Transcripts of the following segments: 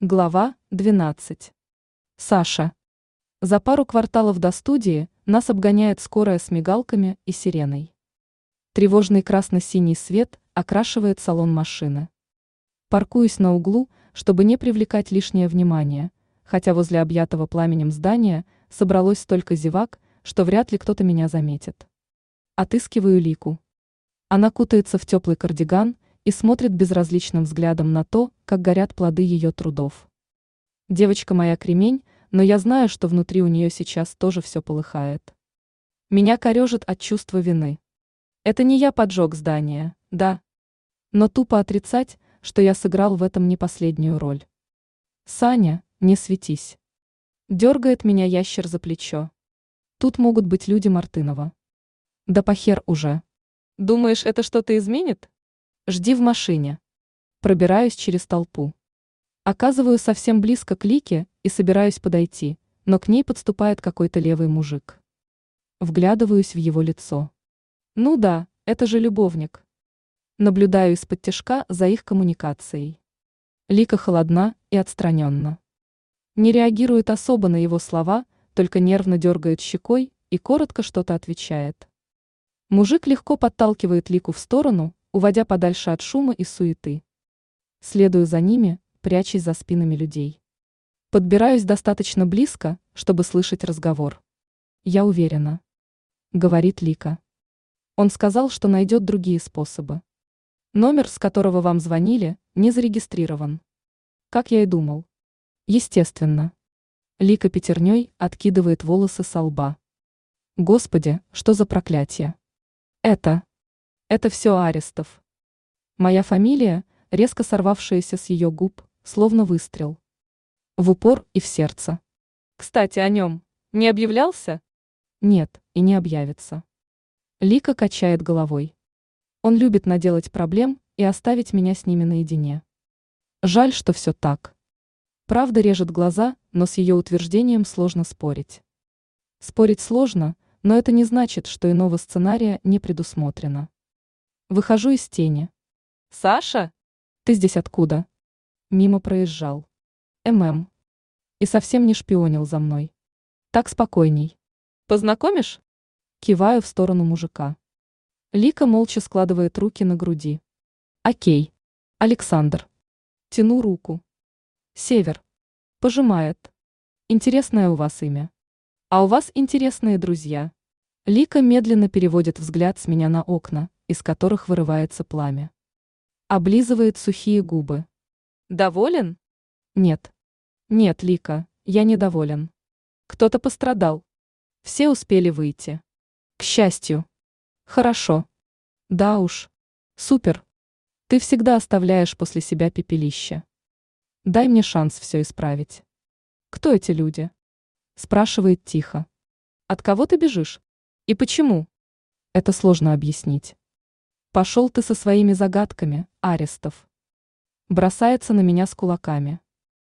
Глава 12. Саша. За пару кварталов до студии нас обгоняет скорая с мигалками и сиреной. Тревожный красно-синий свет окрашивает салон машины. Паркуюсь на углу, чтобы не привлекать лишнее внимание, хотя возле объятого пламенем здания собралось столько зевак, что вряд ли кто-то меня заметит. Отыскиваю Лику. Она кутается в теплый кардиган и смотрит безразличным взглядом на то, как горят плоды ее трудов. Девочка моя кремень, но я знаю, что внутри у нее сейчас тоже все полыхает. Меня корежит от чувства вины. Это не я поджег здание, да. Но тупо отрицать, что я сыграл в этом не последнюю роль. Саня, не светись. Дергает меня ящер за плечо. Тут могут быть люди Мартынова. Да похер уже. Думаешь, это что-то изменит? Жди в машине. Пробираюсь через толпу. Оказываю совсем близко к Лике и собираюсь подойти, но к ней подступает какой-то левый мужик. Вглядываюсь в его лицо. Ну да, это же любовник. Наблюдаю из-под тишка за их коммуникацией. Лика холодна и отстраненна. Не реагирует особо на его слова, только нервно дергает щекой и коротко что-то отвечает. Мужик легко подталкивает Лику в сторону, уводя подальше от шума и суеты. Следую за ними, прячась за спинами людей. Подбираюсь достаточно близко, чтобы слышать разговор. Я уверена. Говорит Лика. Он сказал, что найдет другие способы. Номер, с которого вам звонили, не зарегистрирован. Как я и думал. Естественно. Лика пятерней откидывает волосы со лба. Господи, что за проклятие? Это все Арестов. Моя фамилия, резко сорвавшаяся с ее губ, словно выстрел. В упор и в сердце. Кстати, о нем. Не объявлялся? Нет, и не объявится. Лика качает головой. Он любит наделать проблем и оставить меня с ними наедине. Жаль, что все так. Правда режет глаза, но с ее утверждением сложно спорить. Спорить сложно, но это не значит, что иного сценария не предусмотрено. Выхожу из тени. «Саша? Ты здесь откуда?» Мимо проезжал. И совсем не шпионил за мной. Так спокойней. Познакомишь? Киваю в сторону мужика. Лика молча складывает руки на груди. Окей. Александр. Тяну руку. Север. Пожимает. Интересное у вас имя. А у вас интересные друзья. Лика медленно переводит взгляд с меня на окна, из которых вырывается пламя. Облизывает сухие губы. Доволен? Нет. Нет, Лика, я недоволен. Кто-то пострадал. Все успели выйти. К счастью. Хорошо. Да уж. Супер. Ты всегда оставляешь после себя пепелище. Дай мне шанс все исправить. Кто эти люди? Спрашивает тихо. От кого ты бежишь? И почему? Это сложно объяснить. Пошел ты со своими загадками, Арестов. Бросается на меня с кулаками.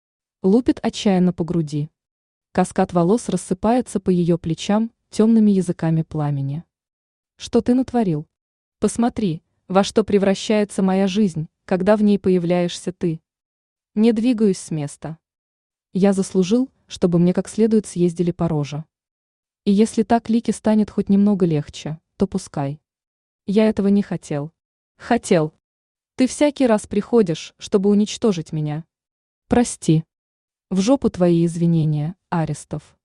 Лупит отчаянно по груди. Каскад волос рассыпается по ее плечам темными языками пламени. Что ты натворил? Посмотри, во что превращается моя жизнь, когда в ней появляешься ты. Не двигаюсь с места. Я заслужил, чтобы мне как следует съездили по роже. И если так Лике станет хоть немного легче, то пускай. Я этого не хотел. Хотел. Ты всякий раз приходишь, чтобы уничтожить меня. Прости. В жопу твои извинения, Арестов.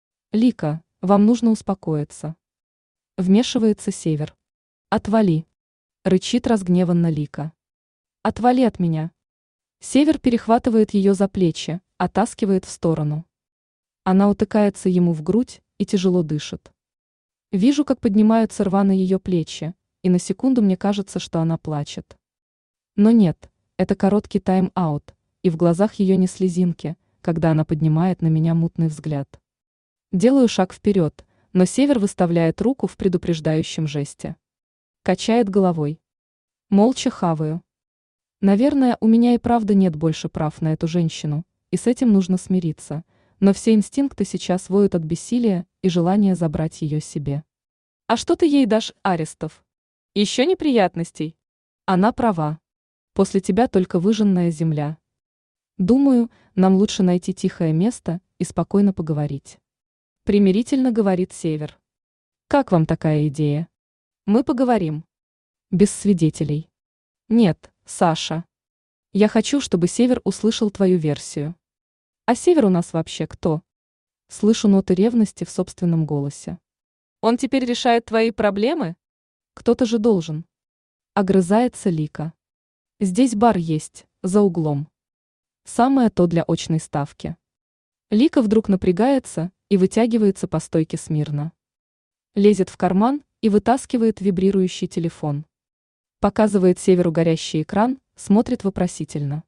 Лика, вам нужно успокоиться. Вмешивается Север. Отвали. Рычит разгневанно Лика. Отвали от меня. Север перехватывает ее за плечи, оттаскивает в сторону. Она утыкается ему в грудь и тяжело дышит. Вижу, как поднимаются рваные ее плечи, и на секунду мне кажется, что она плачет. Но нет, это короткий тайм-аут, и в глазах ее не слезинки, когда она поднимает на меня мутный взгляд. Делаю шаг вперед, но Север выставляет руку в предупреждающем жесте. Качает головой. Молча хаваю. Наверное, у меня и правда нет больше прав на эту женщину, и с этим нужно смириться, но все инстинкты сейчас воют от бессилия и желания забрать ее себе. А что ты ей дашь, Арестов? Еще неприятностей? Она права. После тебя только выжженная земля. Думаю, нам лучше найти тихое место и спокойно поговорить. Примирительно говорит Север. Как вам такая идея? Мы поговорим. Без свидетелей. Нет, Саша. Я хочу, чтобы Север услышал твою версию. А Север у нас вообще кто? Слышу ноты ревности в собственном голосе. Он теперь решает твои проблемы? Кто-то же должен. Огрызается Лика. Здесь бар есть, за углом. Самое то для очной ставки. Лика вдруг напрягается и вытягивается по стойке смирно. Лезет в карман и вытаскивает вибрирующий телефон. Показывает Северу горящий экран, смотрит вопросительно.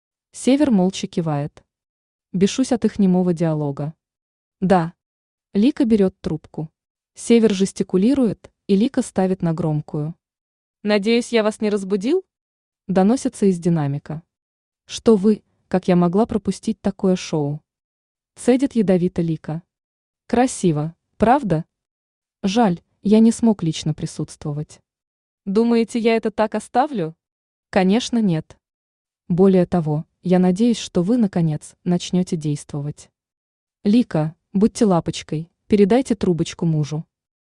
Север молча кивает. Бешусь от их немого диалога. Да. Лика берет трубку. Север жестикулирует, и Лика ставит на громкую. «Надеюсь, я вас не разбудил?» Доносится из динамика. «Что вы, как я могла пропустить такое шоу?» Цедит ядовито Лика. «Красиво, правда? Жаль, я не смог лично присутствовать». «Думаете, я это так оставлю?» «Конечно, нет. Более того, я надеюсь, что вы, наконец, начнете действовать. Лика, будьте лапочкой, передайте трубочку мужу.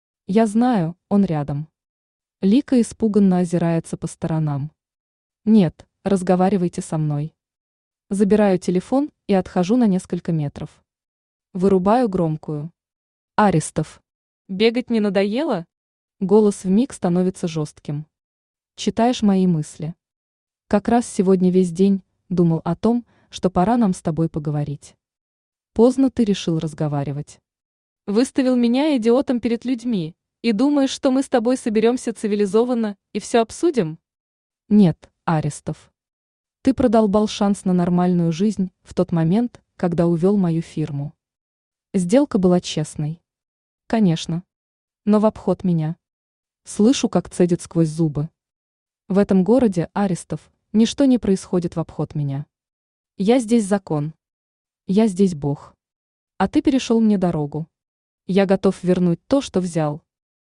Я знаю, он рядом». Лика испуганно озирается по сторонам. «Нет, разговаривайте со мной». Забираю телефон и отхожу на несколько метров. Вырубаю громкую. «Арестов. Бегать не надоело?» Голос вмиг становится жестким. «Читаешь мои мысли. Как раз сегодня весь день думал о том, что пора нам с тобой поговорить. Поздно ты решил разговаривать. Выставил меня идиотом перед людьми и думаешь, что мы с тобой соберемся цивилизованно и все обсудим?» «Нет, Арестов. Ты продолбал шанс на нормальную жизнь в тот момент, когда увел мою фирму. Сделка была честной. Конечно. Но в обход меня. Слышу, как цедит сквозь зубы. В этом городе, Арестов, ничто не происходит в обход меня. Я здесь закон. Я здесь Бог. А ты перешел мне дорогу. Я готов вернуть то, что взял.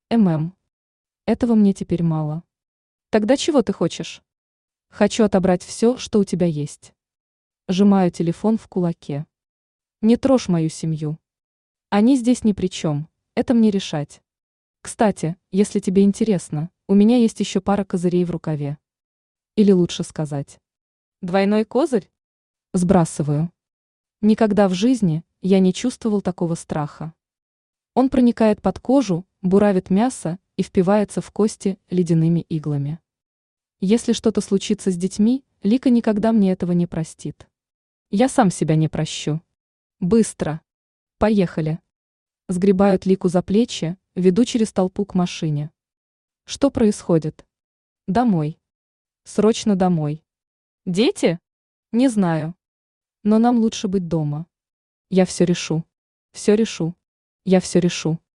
Этого мне теперь мало. Тогда чего ты хочешь?» «Хочу отобрать все, что у тебя есть». Сжимаю телефон в кулаке. «Не трожь мою семью. Они здесь ни при чем, это мне решать. Кстати, если тебе интересно, у меня есть еще пара козырей в рукаве. Или лучше сказать. Двойной козырь?» Сбрасываю. Никогда в жизни я не чувствовал такого страха. Он проникает под кожу, буравит мясо и впивается в кости ледяными иглами. Если что-то случится с детьми, Лика никогда мне этого не простит. Я сам себя не прощу. Быстро. Поехали. Сгребают Лику за плечи, веду через толпу к машине. Что происходит? Домой. Срочно домой. Дети? Не знаю. Но нам лучше быть дома. Я все решу. Все решу. Я все решу.